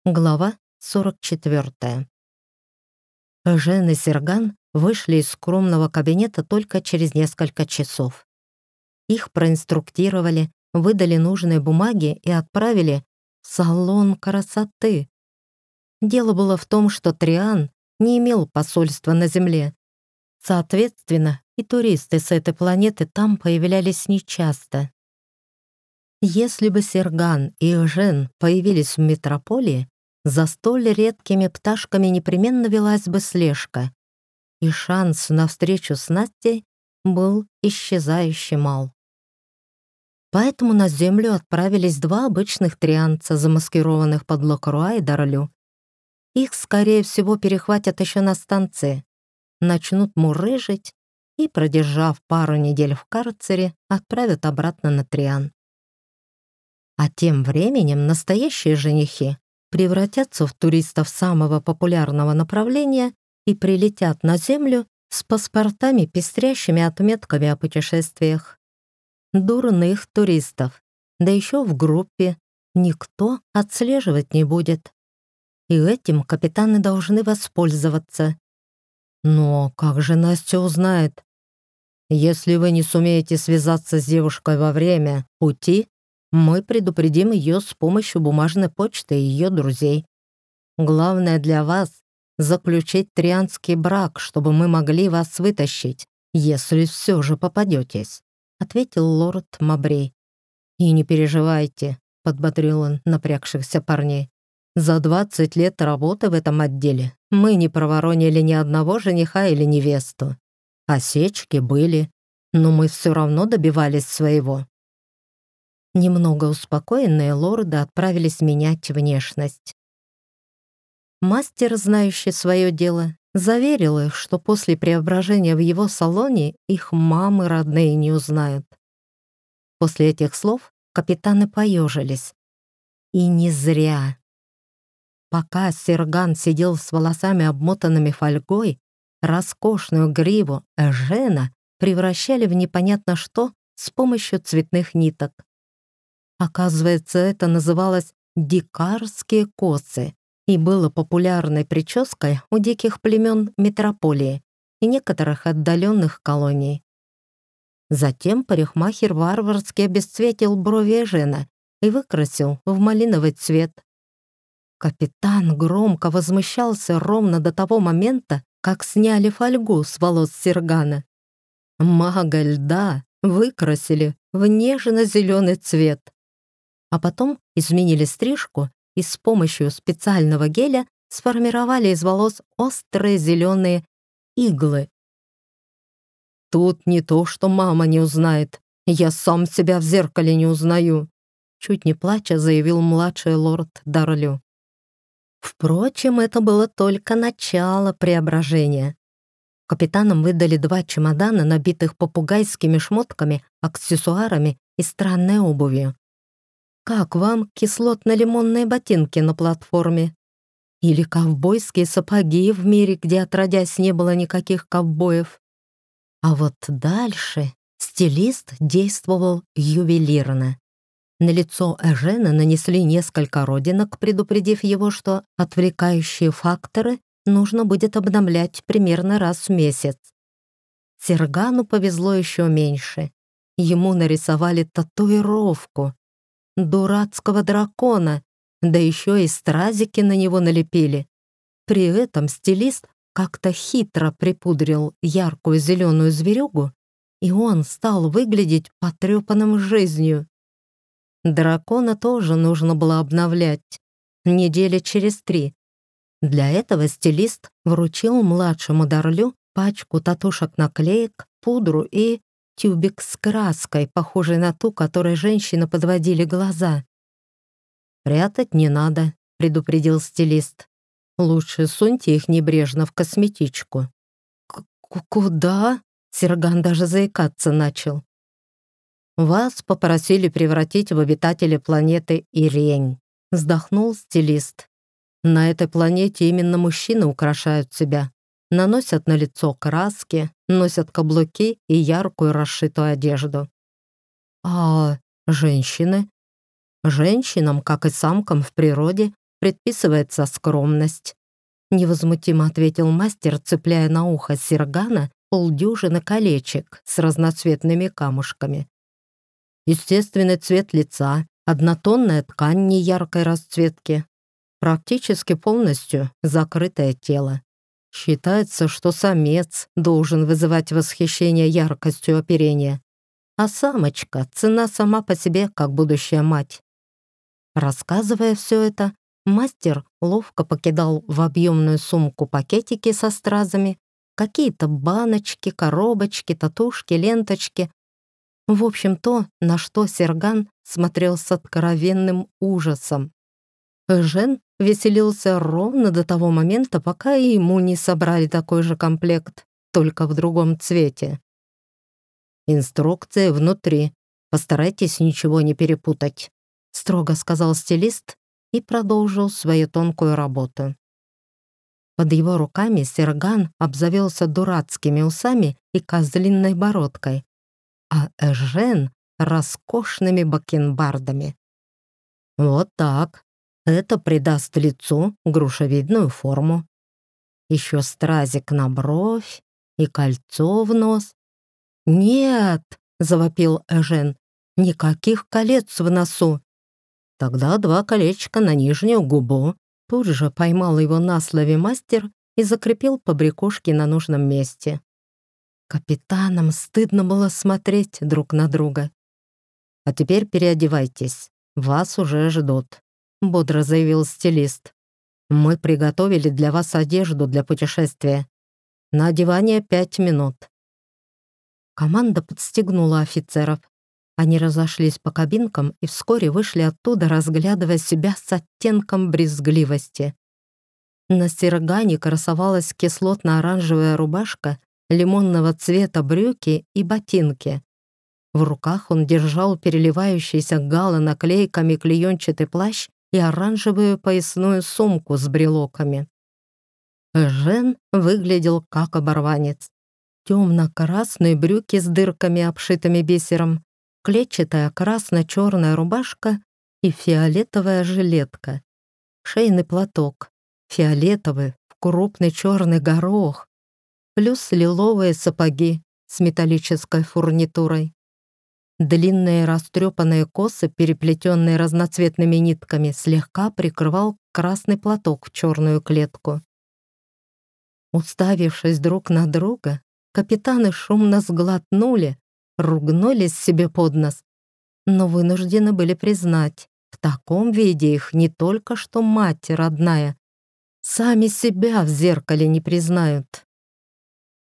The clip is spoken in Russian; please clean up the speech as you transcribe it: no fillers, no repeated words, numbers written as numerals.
Глава 44. Жен и Серган вышли из скромного кабинета только через несколько часов. Их проинструктировали, выдали нужные бумаги и отправили в салон красоты. Дело было в том, что Триан не имел посольства на Земле. Соответственно, и туристы с этой планеты там появлялись нечасто. Если бы Серган и Жен появились в метрополии, за столь редкими пташками непременно велась бы слежка, и шанс на встречу с Настей был исчезающе мал. Поэтому на Землю отправились два обычных трианца, замаскированных под Локруа и Дарлю. Их, скорее всего, перехватят еще на станции, начнут мурыжить и, продержав пару недель в карцере, отправят обратно на Триан. А тем временем настоящие женихи превратятся в туристов самого популярного направления и прилетят на Землю с паспортами, пестрящими отметками о путешествиях. Дурных туристов, да еще в группе, никто отслеживать не будет. И этим капитаны должны воспользоваться. Но как же Настя узнает? Если вы не сумеете связаться с девушкой во время пути, мы предупредим ее с помощью бумажной почты и ее друзей. Главное для вас — заключить трианский брак, чтобы мы могли вас вытащить, если все же попадетесь», — ответил лорд Мабрей. «И не переживайте», — подбодрил он напрягшихся парней. «За 20 лет работы в этом отделе мы не проворонили ни одного жениха или невесту. Осечки были, но мы все равно добивались своего». Немного успокоенные лорды отправились менять внешность. Мастер, знающий свое дело, заверил их, что после преображения в его салоне их мамы родные не узнают. После этих слов капитаны поежились. И не зря. Пока Серган сидел с волосами, обмотанными фольгой, роскошную гриву Эжена превращали в непонятно что с помощью цветных ниток. Оказывается, это называлось «дикарские косы» и было популярной прической у диких племен метрополии и некоторых отдаленных колоний. Затем парикмахер варварски обесцветил брови Эжена и выкрасил в малиновый цвет. Капитан громко возмущался ровно до того момента, как сняли фольгу с волос Сергана. Мага льда выкрасили в нежно-зеленый цвет. А потом изменили стрижку и с помощью специального геля сформировали из волос острые зеленые иглы. «Тут не то, что мама не узнает. Я сам себя в зеркале не узнаю», чуть не плача заявил младший лорд Дарлю. Впрочем, это было только начало преображения. Капитанам выдали 2 чемодана, набитых попугайскими шмотками, аксессуарами и странной обувью. Как вам кислотно-лимонные ботинки на платформе? Или ковбойские сапоги в мире, где отродясь не было никаких ковбоев? А вот дальше стилист действовал ювелирно. На лицо Эжена нанесли несколько родинок, предупредив его, что отвлекающие факторы нужно будет обновлять примерно раз в месяц. Сергану повезло еще меньше. Ему нарисовали татуировку дурацкого дракона, да еще и стразики на него налепили. При этом стилист как-то хитро припудрил яркую зеленую зверюгу, и он стал выглядеть потрепанным жизнью. Дракона тоже нужно было обновлять недели через 3. Для этого стилист вручил младшему Дарлю пачку татушек-наклеек, пудру и тюбик с краской, похожей на ту, которой женщины подводили глаза. «Прятать не надо», — предупредил стилист. «Лучше суньте их небрежно в косметичку». «Куда?» — Серган даже заикаться начал. «Вас попросили превратить в обитателя планеты Ирень», — вздохнул стилист. «На этой планете именно мужчины украшают себя. Наносят на лицо краски, носят каблуки и яркую расшитую одежду». «А женщины?» «Женщинам, как и самкам в природе, предписывается скромность», — невозмутимо ответил мастер, цепляя на ухо Сергана полдюжины колечек с разноцветными камушками. «Естественный цвет лица, однотонная ткань неяркой расцветки, практически полностью закрытое тело. Считается, что самец должен вызывать восхищение яркостью оперения, а самочка ценна сама по себе, как будущая мать». Рассказывая все это, мастер ловко покидал в объемную сумку пакетики со стразами, какие-то баночки, коробочки, татушки, ленточки. В общем, то, на что Серган смотрел с откровенным ужасом. Жен веселился ровно до того момента, пока и ему не собрали такой же комплект, только в другом цвете. «Инструкция внутри. Постарайтесь ничего не перепутать», — строго сказал стилист и продолжил свою тонкую работу. Под его руками Серган обзавелся дурацкими усами и козлиной бородкой, а Эжен — роскошными бакенбардами. «Вот так. Это придаст лицу грушевидную форму. Еще стразик на бровь и кольцо в нос». «Нет!» — завопил Эжен. «Никаких колец в носу!» «Тогда 2 колечка на нижнюю губу». Тут же поймал его на слове мастер и закрепил побрякушки на нужном месте. Капитанам стыдно было смотреть друг на друга. «А теперь переодевайтесь. Вас уже ждут», — бодро заявил стилист. «Мы приготовили для вас одежду для путешествия. На одевание 5 минут». Команда подстегнула офицеров. Они разошлись по кабинкам и вскоре вышли оттуда, разглядывая себя с оттенком брезгливости. На Сергане красовалась кислотно-оранжевая рубашка, лимонного цвета брюки и ботинки. В руках он держал переливающийся гало-наклейками клеенчатый плащ и оранжевую поясную сумку с брелоками. Жен выглядел как оборванец. Темно-красные брюки с дырками, обшитыми бисером, клетчатая красно-черная рубашка и фиолетовая жилетка. Шейный платок, фиолетовый, в крупный черный горох, плюс лиловые сапоги с металлической фурнитурой. Длинные растрепанные косы, переплетенные разноцветными нитками, слегка прикрывал красный платок в черную клетку. Уставившись друг на друга, капитаны шумно сглотнули, ругнулись себе под нос, но вынуждены были признать, в таком виде их не только что мать родная, сами себя в зеркале не признают.